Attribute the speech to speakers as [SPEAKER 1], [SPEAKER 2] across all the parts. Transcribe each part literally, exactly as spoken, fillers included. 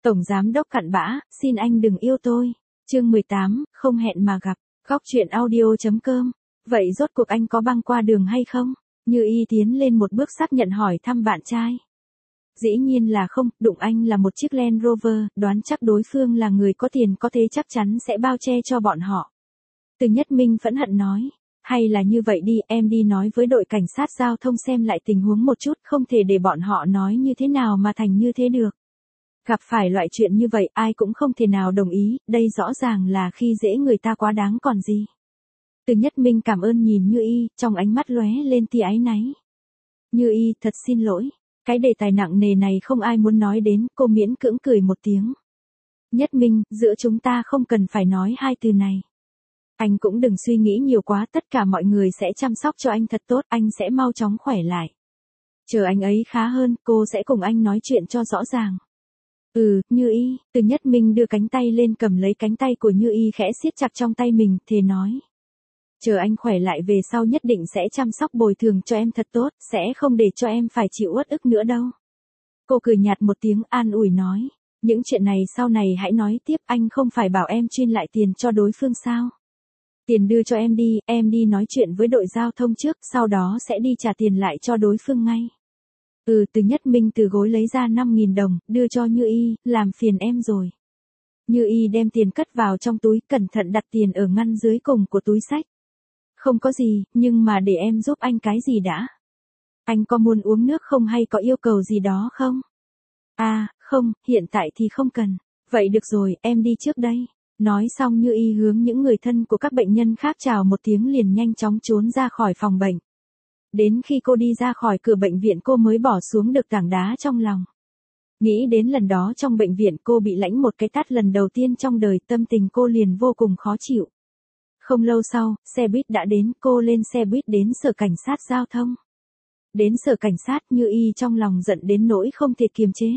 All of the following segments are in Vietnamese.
[SPEAKER 1] Tổng giám đốc cặn bã, xin anh đừng yêu tôi. Chương mười tám, không hẹn mà gặp. Góc truyện audio chấm com. Vậy rốt cuộc anh có băng qua đường hay không? Như Y tiến lên một bước xác nhận hỏi thăm bạn trai. Dĩ nhiên là không, đụng anh là một chiếc Land Rover, đoán chắc đối phương là người có tiền có thế chắc chắn sẽ bao che cho bọn họ. Từ Nhất Minh phẫn hận nói. Hay là như vậy đi, em đi nói với đội cảnh sát giao thông xem lại tình huống một chút, không thể để bọn họ nói như thế nào mà thành như thế được. Gặp phải loại chuyện như vậy ai cũng không thể nào đồng ý, đây rõ ràng là khi dễ người ta quá đáng còn gì. Từ Nhất Minh cảm ơn nhìn Như Y, trong ánh mắt lóe lên tia áy náy. Như Y, thật xin lỗi, cái đề tài nặng nề này không ai muốn nói đến, cô miễn cưỡng cười một tiếng. Nhất Minh, giữa chúng ta không cần phải nói hai từ này. Anh cũng đừng suy nghĩ nhiều quá, tất cả mọi người sẽ chăm sóc cho anh thật tốt, anh sẽ mau chóng khỏe lại. Chờ anh ấy khá hơn, cô sẽ cùng anh nói chuyện cho rõ ràng. Ừ, Như Y, Từ Nhất Minh đưa cánh tay lên cầm lấy cánh tay của Như Y khẽ siết chặt trong tay mình, thề nói. Chờ anh khỏe lại về sau nhất định sẽ chăm sóc bồi thường cho em thật tốt, sẽ không để cho em phải chịu uất ức nữa đâu. Cô cười nhạt một tiếng an ủi nói. Những chuyện này sau này hãy nói tiếp, anh không phải bảo em chuyên lại tiền cho đối phương sao? Tiền đưa cho em đi, em đi nói chuyện với đội giao thông trước, sau đó sẽ đi trả tiền lại cho đối phương ngay. Ừ, Từ Nhất Minh từ gối lấy ra năm nghìn đồng, đưa cho Như Y, làm phiền em rồi. Như Y đem tiền cất vào trong túi, cẩn thận đặt tiền ở ngăn dưới cùng của túi xách. Không có gì, nhưng mà để em giúp anh cái gì đã? Anh có muốn uống nước không hay có yêu cầu gì đó không? À, không, hiện tại thì không cần. Vậy được rồi, em đi trước đây. Nói xong Như Y hướng những người thân của các bệnh nhân khác chào một tiếng liền nhanh chóng trốn ra khỏi phòng bệnh. Đến khi cô đi ra khỏi cửa bệnh viện cô mới bỏ xuống được tảng đá trong lòng. Nghĩ đến lần đó trong bệnh viện cô bị lãnh một cái tát lần đầu tiên trong đời, tâm tình cô liền vô cùng khó chịu. Không lâu sau, xe buýt đã đến, cô lên xe buýt đến sở cảnh sát giao thông. Đến sở cảnh sát Như Y trong lòng giận đến nỗi không thể kiềm chế.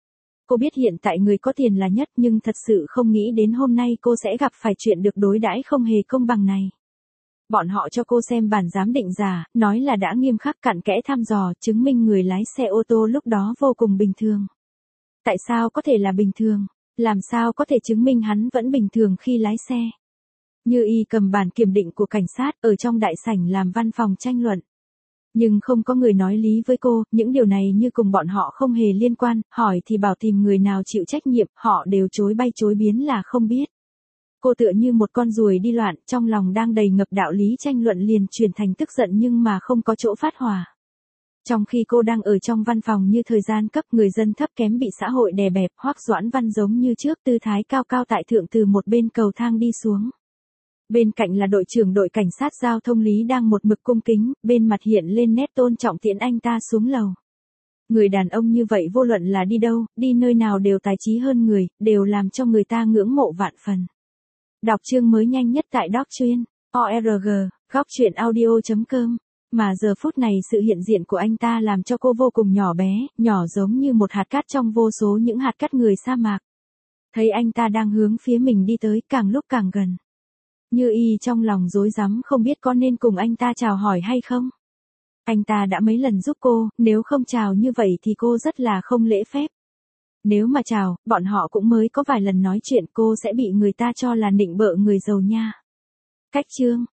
[SPEAKER 1] Cô biết hiện tại người có tiền là nhất nhưng thật sự không nghĩ đến hôm nay cô sẽ gặp phải chuyện được đối đãi không hề công bằng này. Bọn họ cho cô xem bản giám định giả, nói là đã nghiêm khắc cặn kẽ thăm dò, chứng minh người lái xe ô tô lúc đó vô cùng bình thường. Tại sao có thể là bình thường? Làm sao có thể chứng minh hắn vẫn bình thường khi lái xe? Như Y cầm bản kiểm định của cảnh sát ở trong đại sảnh làm văn phòng tranh luận. Nhưng không có người nói lý với cô, những điều này như cùng bọn họ không hề liên quan, hỏi thì bảo tìm người nào chịu trách nhiệm, họ đều chối bay chối biến là không biết. Cô tựa như một con ruồi đi loạn, trong lòng đang đầy ngập đạo lý tranh luận liền chuyển thành tức giận nhưng mà không có chỗ phát hỏa. Trong khi cô đang ở trong văn phòng như thời gian cấp người dân thấp kém bị xã hội đè bẹp, Hoắc Doãn Văn giống như trước tư thái cao cao tại thượng từ một bên cầu thang đi xuống. Bên cạnh là đội trưởng đội cảnh sát giao thông Lý đang một mực cung kính, bên mặt hiện lên nét tôn trọng tiễn anh ta xuống lầu. Người đàn ông như vậy vô luận là đi đâu, đi nơi nào đều tài trí hơn người, đều làm cho người ta ngưỡng mộ vạn phần. Đọc chương mới nhanh nhất tại Doc Chuyên, o rờ giê, góc truyện audio chấm com. Mà giờ phút này sự hiện diện của anh ta làm cho cô vô cùng nhỏ bé, nhỏ giống như một hạt cát trong vô số những hạt cát người sa mạc. Thấy anh ta đang hướng phía mình đi tới, càng lúc càng gần. Như Y trong lòng rối rắm không biết có nên cùng anh ta chào hỏi hay không. Anh ta đã mấy lần giúp cô, nếu không chào như vậy thì cô rất là không lễ phép. Nếu mà chào, bọn họ cũng mới có vài lần nói chuyện cô sẽ bị người ta cho là nịnh bợ người giàu nha. Cách chương.